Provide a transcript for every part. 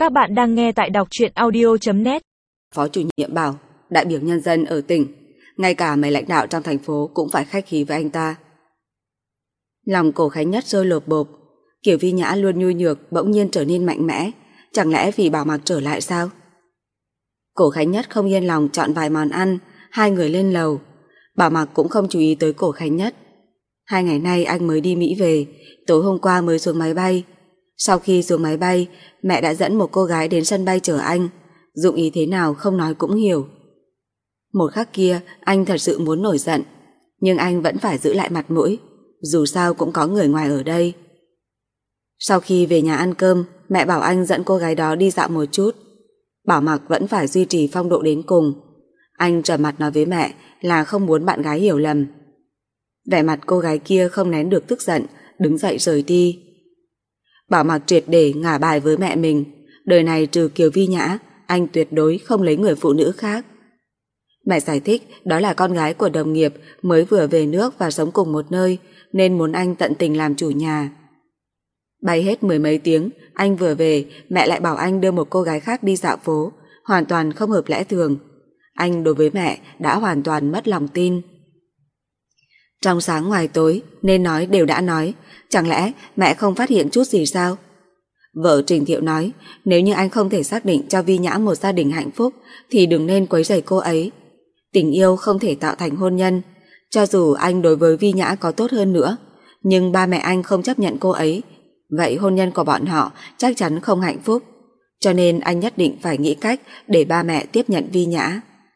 Các bạn đang nghe tại đọc truyện audio.net. Phó chủ nhiệm bảo, đại biểu nhân dân ở tỉnh, ngay cả mấy lãnh đạo trong thành phố cũng phải khách khí với anh ta. Lòng Cổ Khánh Nhất rơi lột bột. Kiều Vi Nhã luôn nhu nhược bỗng nhiên trở nên mạnh mẽ, chẳng lẽ vì Bảo Mặc trở lại sao? Cổ Khánh Nhất không yên lòng chọn vài món ăn, hai người lên lầu. Bảo Mặc cũng không chú ý tới Cổ Khánh Nhất. 2 ngày nay anh mới đi Mỹ về, tối hôm qua mới xuống máy bay. Sau khi xuống máy bay, mẹ đã dẫn một cô gái đến sân bay chở anh, dụng ý thế nào không nói cũng hiểu. Một khắc kia anh thật sự muốn nổi giận, nhưng anh vẫn phải giữ lại mặt mũi, dù sao cũng có người ngoài ở đây. Sau khi về nhà ăn cơm, mẹ bảo anh dẫn cô gái đó đi dạo một chút. Bảo Mặc vẫn phải duy trì phong độ đến cùng. Anh trầm mặt nói với mẹ là không muốn bạn gái hiểu lầm. Vẻ mặt cô gái kia không nén được tức giận, đứng dậy rời đi. Bảo Mặc triệt để ngả bài với mẹ mình, đời này trừ Kiều Vi Nhã, anh tuyệt đối không lấy người phụ nữ khác. Mẹ giải thích đó là con gái của đồng nghiệp mới vừa về nước và sống cùng một nơi, nên muốn anh tận tình làm chủ nhà. Bay hết 10 mấy tiếng, anh vừa về, mẹ lại bảo anh đưa một cô gái khác đi dạo phố, hoàn toàn không hợp lẽ thường. Anh đối với mẹ đã hoàn toàn mất lòng tin. Trong sáng ngoài tối, nên nói đều đã nói, chẳng lẽ mẹ không phát hiện chút gì sao? Vợ Trình Thiệu nói, nếu như anh không thể xác định cho Vi Nhã một gia đình hạnh phúc thì đừng nên quấy rầy cô ấy. Tình yêu không thể tạo thành hôn nhân, cho dù anh đối với Vi Nhã có tốt hơn nữa, nhưng ba mẹ anh không chấp nhận cô ấy, vậy hôn nhân của bọn họ chắc chắn không hạnh phúc, cho nên anh nhất định phải nghĩ cách để ba mẹ tiếp nhận Vi Nhã.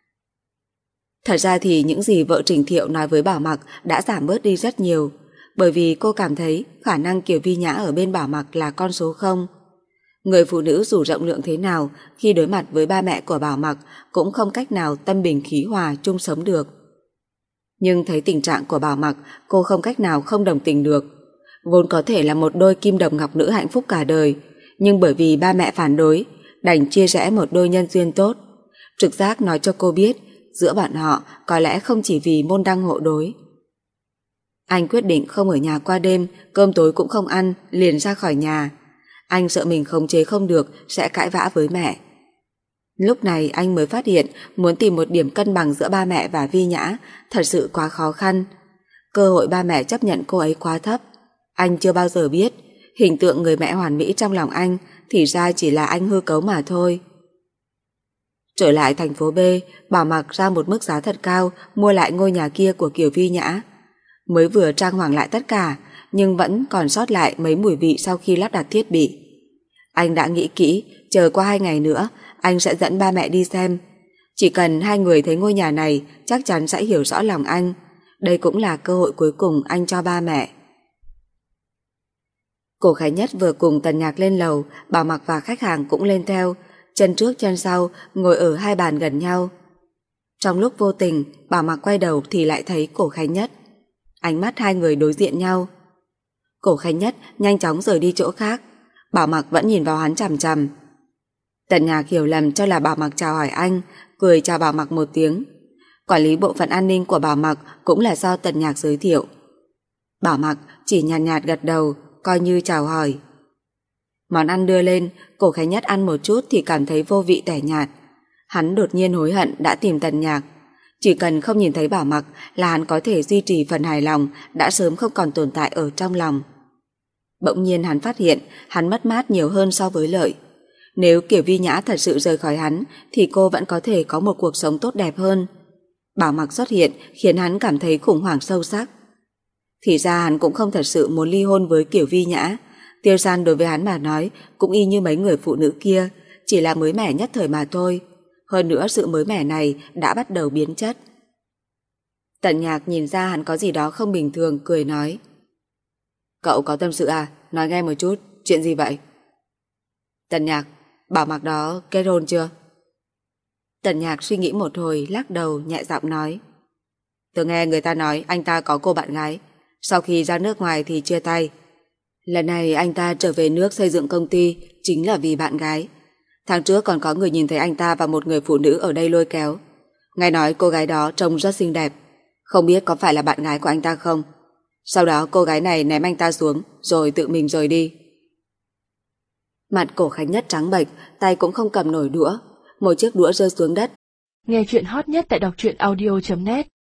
Thật ra thì những gì vợ Trình Thiệu nói với Bảo Mặc đã giảm bớt đi rất nhiều, bởi vì cô cảm thấy khả năng Kiều Vi Nhã ở bên Bảo Mặc là con số 0. Người phụ nữ dù rộng lượng thế nào, khi đối mặt với ba mẹ của Bảo Mặc cũng không cách nào tâm bình khí hòa chung sống được. Nhưng thấy tình trạng của Bảo Mặc, cô không cách nào không đồng tình được. Vốn có thể là một đôi kim đồng ngọc nữ hạnh phúc cả đời, nhưng bởi vì ba mẹ phản đối, đành chia rẽ một đôi nhân duyên tốt. Trực giác nói cho cô biết, giữa bọn họ có lẽ không chỉ vì môn đăng hộ đối. Anh quyết định không ở nhà qua đêm, cơm tối cũng không ăn, liền ra khỏi nhà. Anh sợ mình khống chế không được sẽ cãi vã với mẹ. Lúc này anh mới phát hiện muốn tìm một điểm cân bằng giữa ba mẹ và Vi Nhã thật sự quá khó khăn. Cơ hội ba mẹ chấp nhận cô ấy quá thấp. Anh chưa bao giờ biết hình tượng người mẹ hoàn mỹ trong lòng anh thì ra chỉ là anh hư cấu mà thôi. Trở lại thành phố B, Bảo Mặc ra một mức giá thật cao mua lại ngôi nhà kia của Kiều Vi Nhã. Mới vừa trang hoàng lại tất cả, nhưng vẫn còn sót lại mấy mùi vị sau khi lắp đặt thiết bị. Anh đã nghĩ kỹ, chờ qua 2 ngày nữa, anh sẽ dẫn ba mẹ đi xem. Chỉ cần 2 người thấy ngôi nhà này, chắc chắn sẽ hiểu rõ lòng anh. Đây cũng là cơ hội cuối cùng anh cho ba mẹ. Cổ Khánh Nhất vừa cùng Tần Nhạc lên lầu, Bảo Mặc và khách hàng cũng lên theo, chân trước chân sau, ngồi ở 2 bàn gần nhau. Trong lúc vô tình, Bảo Mặc quay đầu thì lại thấy Cổ Khánh Nhất. Ánh mắt 2 người đối diện nhau. Cổ Khánh Nhất nhanh chóng rời đi chỗ khác, Bảo Mặc vẫn nhìn vào hắn chằm chằm. Tần Nhạc hiểu lầm cho là Bảo Mặc chào hỏi anh, cười chào Bảo Mặc một tiếng. Quản lý bộ phận an ninh của Bảo Mặc cũng là do Tần Nhạc giới thiệu. Bảo Mặc chỉ nhàn nhạt gật đầu, coi như chào hỏi. Món ăn đưa lên, Cổ Khánh Nhất ăn một chút thì cảm thấy vô vị tẻ nhạt. Hắn đột nhiên hối hận đã tìm Tần Nhạc. Chỉ cần không nhìn thấy Bảo Mặc là hắn có thể duy trì phần hài lòng đã sớm không còn tồn tại ở trong lòng. Bỗng nhiên hắn phát hiện hắn mất mát nhiều hơn so với lợi. Nếu Kiều Vi Nhã thật sự rời khỏi hắn thì cô vẫn có thể có một cuộc sống tốt đẹp hơn. Bảo Mặc xuất hiện khiến hắn cảm thấy khủng hoảng sâu sắc. Thì ra hắn cũng không thật sự muốn ly hôn với Kiều Vi Nhã. Tiêu San đối với hắn mà nói cũng y như mấy người phụ nữ kia, chỉ là mới mẻ nhất thời mà thôi. Hơn nữa sự mới mẻ này đã bắt đầu biến chất. Tần Nhạc nhìn ra hắn có gì đó không bình thường, cười nói: Cậu có tâm sự à? Nói nghe một chút, chuyện gì vậy? Tần Nhạc, Bảo Mặc đó kết hôn chưa? Tần Nhạc suy nghĩ một hồi, lắc đầu nhẹ giọng nói: Tôi nghe người ta nói anh ta có cô bạn gái, sau khi ra nước ngoài thì chia tay. Lần này anh ta trở về nước xây dựng công ty chính là vì bạn gái. Tháng trước còn có người nhìn thấy anh ta và một người phụ nữ ở đây lôi kéo. Nghe nói cô gái đó trông rất xinh đẹp, không biết có phải là bạn gái của anh ta không. Sau đó cô gái này ném anh ta xuống rồi tự mình rời đi. Mặt Cổ Khánh Nhất trắng bệch, tay cũng không cầm nổi đũa. Một chiếc đũa rơi xuống đất. Nghe chuyện hot nhất tại đọc truyện audio.net